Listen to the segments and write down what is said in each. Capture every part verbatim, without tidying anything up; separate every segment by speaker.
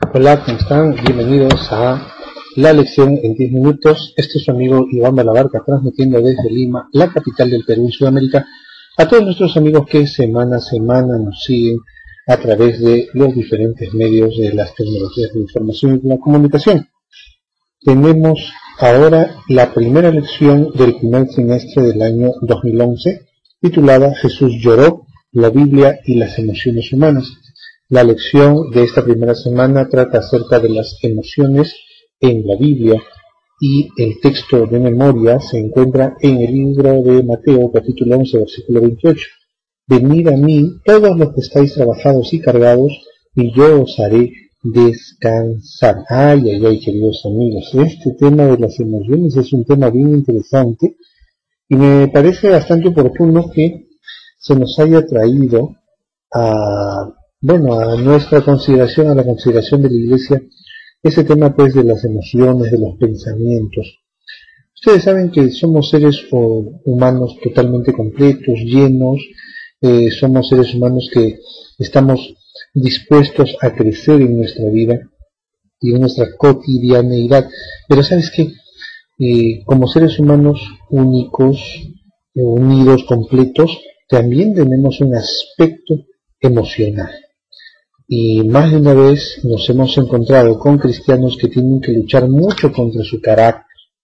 Speaker 1: Hola, ¿cómo están? Bienvenidos a la lección en diez minutos. Este es su amigo Iván Balabarca, transmitiendo desde Lima, la capital del Perú y Sudamérica, a todos nuestros amigos que semana a semana nos siguen a través de los diferentes medios de las tecnologías de información y la comunicación. Tenemos ahora la primera lección del primer trimestre del año dos mil once, titulada Jesús lloró, la Biblia y las emociones humanas. La lección de esta primera semana trata acerca de las emociones en la Biblia y el texto de memoria se encuentra en el libro de Mateo, capítulo once, versículo veintiocho. Venid a mí todos los que estáis trabajados y cargados, y yo os haré descansar. Ay, ay, ay, queridos amigos, este tema de las emociones es un tema bien interesante y me parece bastante oportuno que se nos haya traído a... bueno, a nuestra consideración, a la consideración de la Iglesia, ese tema pues de las emociones, de los pensamientos. Ustedes saben que somos seres oh, humanos totalmente completos, llenos, eh, somos seres humanos que estamos dispuestos a crecer en nuestra vida y en nuestra cotidianeidad. Pero ¿sabes qué? Eh, como seres humanos únicos, eh, unidos, completos, también tenemos un aspecto emocional. Y más de una vez nos hemos encontrado con cristianos que tienen que luchar mucho contra su carácter.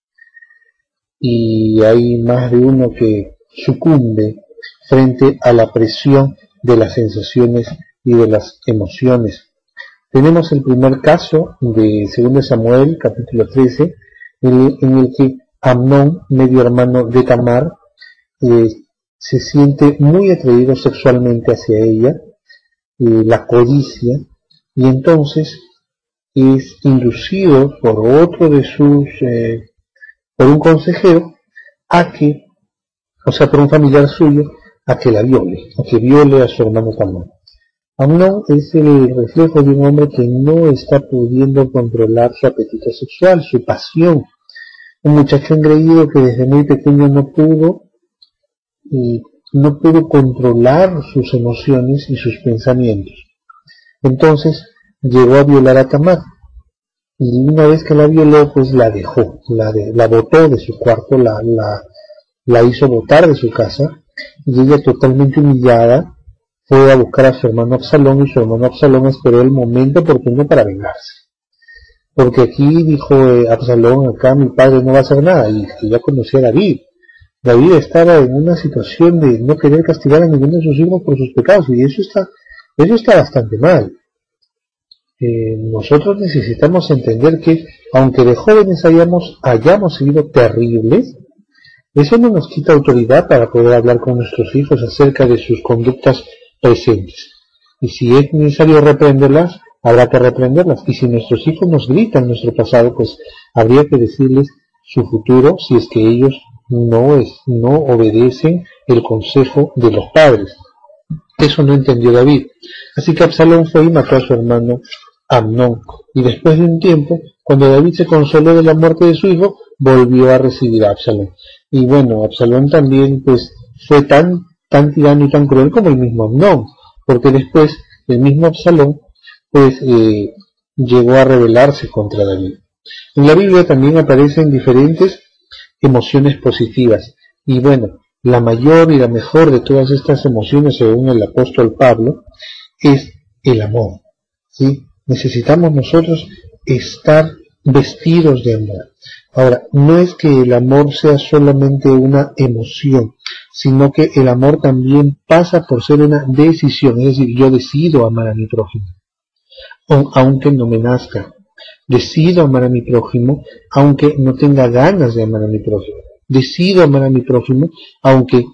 Speaker 1: Y hay más de uno que sucumbe frente a la presión de las sensaciones y de las emociones. Tenemos el primer caso de segundo de Samuel, capítulo trece, en el que Amnón, medio hermano de Tamar, eh, se siente muy atraído sexualmente hacia ella, eh, la codicia, y entonces es inducido por otro de sus, eh, por un consejero, a que, o sea, por un familiar suyo, a que la viole, a que viole a su hermano Tamar. Amnón es el reflejo de un hombre que no está pudiendo controlar su apetito sexual, su pasión. Un muchacho engreído que desde muy pequeño no pudo, y no pudo controlar sus emociones y sus pensamientos. Entonces llegó a violar a Tamar, y una vez que la violó, pues la dejó, la, de, la botó de su cuarto, la, la, la hizo botar de su casa, y ella, totalmente humillada, fue a buscar a su hermano Absalón, y su hermano Absalón esperó el momento oportuno para vengarse. Porque aquí dijo eh, Absalón, acá mi padre no va a hacer nada, y ya conocía a David. David estaba en una situación de no querer castigar a ninguno de sus hijos por sus pecados, y eso está, eso está bastante mal. Eh, nosotros necesitamos entender que, aunque de jóvenes hayamos, hayamos sido terribles, eso no nos quita autoridad para poder hablar con nuestros hijos acerca de sus conductas presentes. Y si es necesario reprenderlas, habrá que reprenderlas. Y si nuestros hijos nos gritan nuestro pasado, pues habría que decirles su futuro si es que ellos no, es, no obedecen el consejo de los padres. Eso no entendió David. Así que Absalón fue y mató a su hermano Amnón. Y después de un tiempo, cuando David se consoló de la muerte de su hijo, volvió a recibir a Absalón. Y bueno, Absalón también pues fue tan, tan tirano y tan cruel como el mismo Amnón, porque después el mismo Absalón pues eh, llegó a rebelarse contra David. En la Biblia también aparecen diferentes emociones positivas, y bueno, la mayor y la mejor de todas estas emociones, según el apóstol Pablo, es el amor, ¿sí? Necesitamos nosotros estar vestidos de amor. Ahora, no es que el amor sea solamente una emoción, sino que el amor también pasa por ser una decisión, es decir, yo decido amar a mi prójimo, aunque no me nazca. Decido amar a mi prójimo, aunque no tenga ganas de amar a mi prójimo. Decido amar a mi prójimo, aunque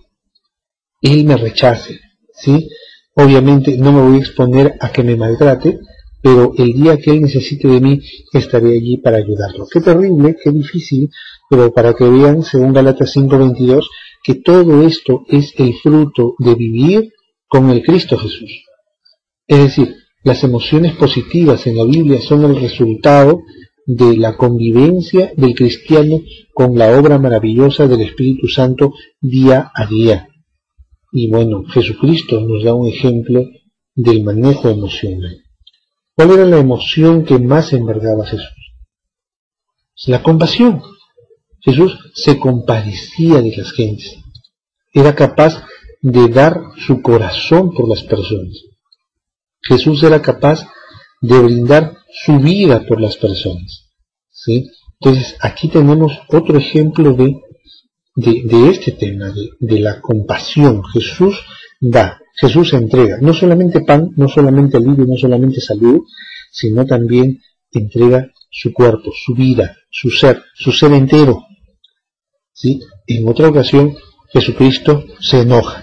Speaker 1: él me rechace, ¿sí? Obviamente no me voy a exponer a que me maltrate, pero el día que él necesite de mí, estaré allí para ayudarlo. Qué terrible, qué difícil, pero para que vean, según Gálatas cinco veintidós, que todo esto es el fruto de vivir con el Cristo Jesús. Es decir, las emociones positivas en la Biblia son el resultado de la convivencia del cristiano con la obra maravillosa del Espíritu Santo día a día. Y bueno, Jesucristo nos da un ejemplo del manejo emocional. ¿Cuál era la emoción que más envergaba a Jesús? La compasión. Jesús se compadecía de las gentes. Era capaz de dar su corazón por las personas. Jesús era capaz de brindar su vida por las personas, ¿sí? Entonces aquí tenemos otro ejemplo de, de, de este tema, de, de la compasión. Jesús da, Jesús entrega, no solamente pan, no solamente alivio, no solamente salud, sino también entrega su cuerpo, su vida, su ser, su ser entero, ¿sí? En otra ocasión Jesucristo se enoja.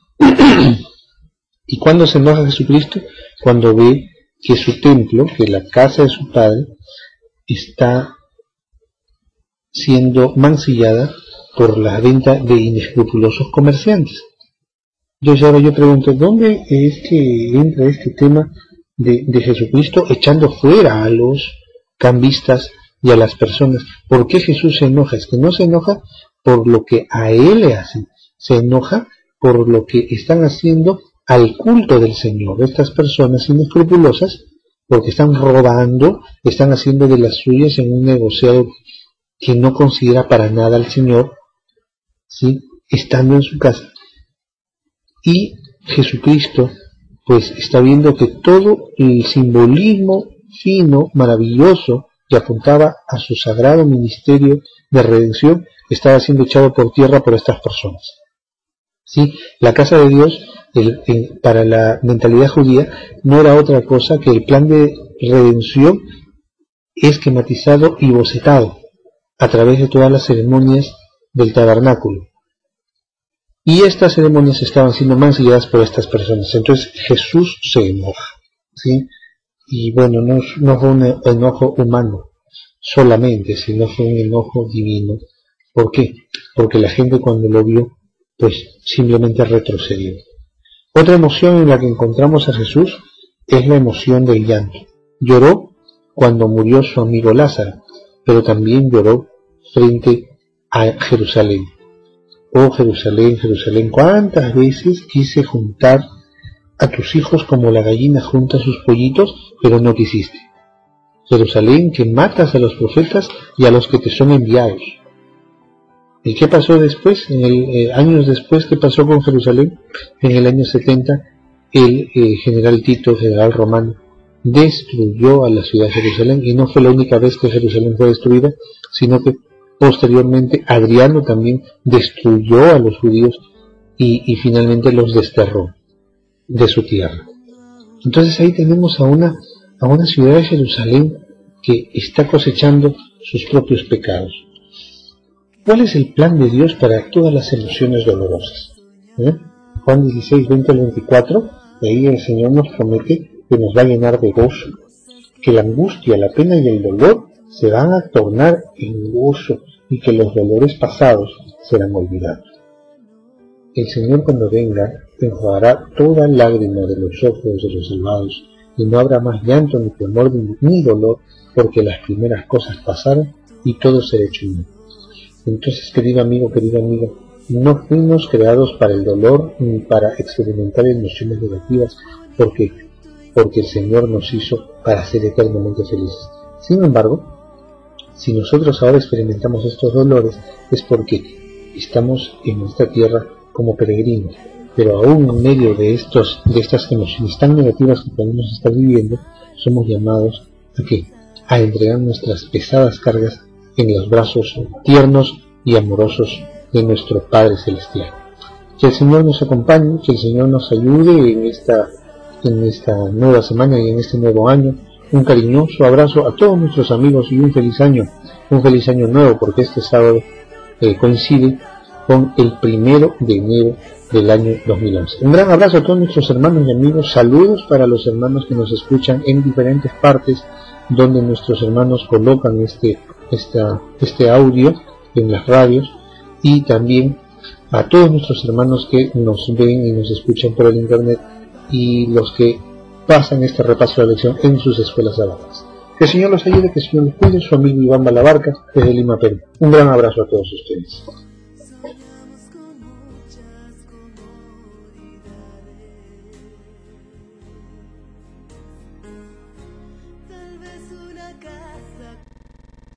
Speaker 1: ¿Y cuándo se enoja Jesucristo? Cuando ve que su templo, que la casa de su padre, está siendo mancillada por la venta de inescrupulosos comerciantes. Entonces ahora yo pregunto, ¿dónde es que entra este tema de, de Jesucristo echando fuera a los cambistas y a las personas? ¿Por qué Jesús se enoja? Es que no se enoja por lo que a él le hacen, se enoja por lo que están haciendo al culto del Señor, estas personas inescrupulosas, porque están robando, están haciendo de las suyas en un negociado que no considera para nada al Señor, ¿sí? Estando en su casa. Y Jesucristo, pues, está viendo que todo el simbolismo fino, maravilloso, que apuntaba a su sagrado ministerio de redención, estaba siendo echado por tierra por estas personas. ¿Sí? La casa de Dios, el, el, para la mentalidad judía, no era otra cosa que el plan de redención esquematizado y bocetado a través de todas las ceremonias del tabernáculo. Y estas ceremonias estaban siendo mancilladas por estas personas. Entonces Jesús se enoja, ¿sí? Y bueno, no, no fue un enojo humano solamente, sino fue un enojo divino. ¿Por qué? Porque la gente cuando lo vio, pues simplemente retrocedió. Otra emoción en la que encontramos a Jesús es la emoción del llanto. Lloró cuando murió su amigo Lázaro, pero también lloró frente a Jerusalén. Oh Jerusalén, Jerusalén, ¿cuántas veces quise juntar a tus hijos como la gallina junta sus pollitos, pero no quisiste? Jerusalén, que matas a los profetas y a los que te son enviados. ¿Y qué pasó después? En el, eh, años después, ¿qué pasó con Jerusalén? En el año setenta, el eh, general Tito, general romano, destruyó a la ciudad de Jerusalén, y no fue la única vez que Jerusalén fue destruida, sino que posteriormente Adriano también destruyó a los judíos y, y finalmente los desterró de su tierra. Entonces ahí tenemos a una, a una ciudad de Jerusalén que está cosechando sus propios pecados. ¿Cuál es el plan de Dios para todas las emociones dolorosas? ¿Eh? Juan dieciséis, veinte al veinticuatro, ahí el Señor nos promete que nos va a llenar de gozo, que la angustia, la pena y el dolor se van a tornar en gozo y que los dolores pasados serán olvidados. El Señor cuando venga enjuagará toda lágrima de los ojos de los salvados y no habrá más llanto ni temor ni dolor, porque las primeras cosas pasaron y todo será hecho nuevo. Entonces, querido amigo, querida amiga, no fuimos creados para el dolor ni para experimentar emociones negativas, porque, porque el Señor nos hizo para ser eternamente felices. Sin embargo, si nosotros ahora experimentamos estos dolores, es porque estamos en esta tierra como peregrinos, pero aún en medio de, estos, de estas emociones tan negativas que podemos estar viviendo, somos llamados a ¿qué? A entregar nuestras pesadas cargas en los brazos tiernos y amorosos de nuestro Padre Celestial. Que el Señor nos acompañe, que el Señor nos ayude en esta, en esta nueva semana y en este nuevo año. Un cariñoso abrazo a todos nuestros amigos y un feliz año, un feliz año nuevo, porque este sábado eh, coincide con el primero de enero del año dos mil once. Un gran abrazo a todos nuestros hermanos y amigos, saludos para los hermanos que nos escuchan en diferentes partes donde nuestros hermanos colocan este, esta, este audio en las radios, y también a todos nuestros hermanos que nos ven y nos escuchan por el internet y los que pasan este repaso de la lección en sus escuelas sabáticas. Que el Señor los ayude, que el Señor los cuide. Su amigo Iván Balabarca desde Lima, Perú. Un gran abrazo a todos ustedes.
Speaker 2: calle.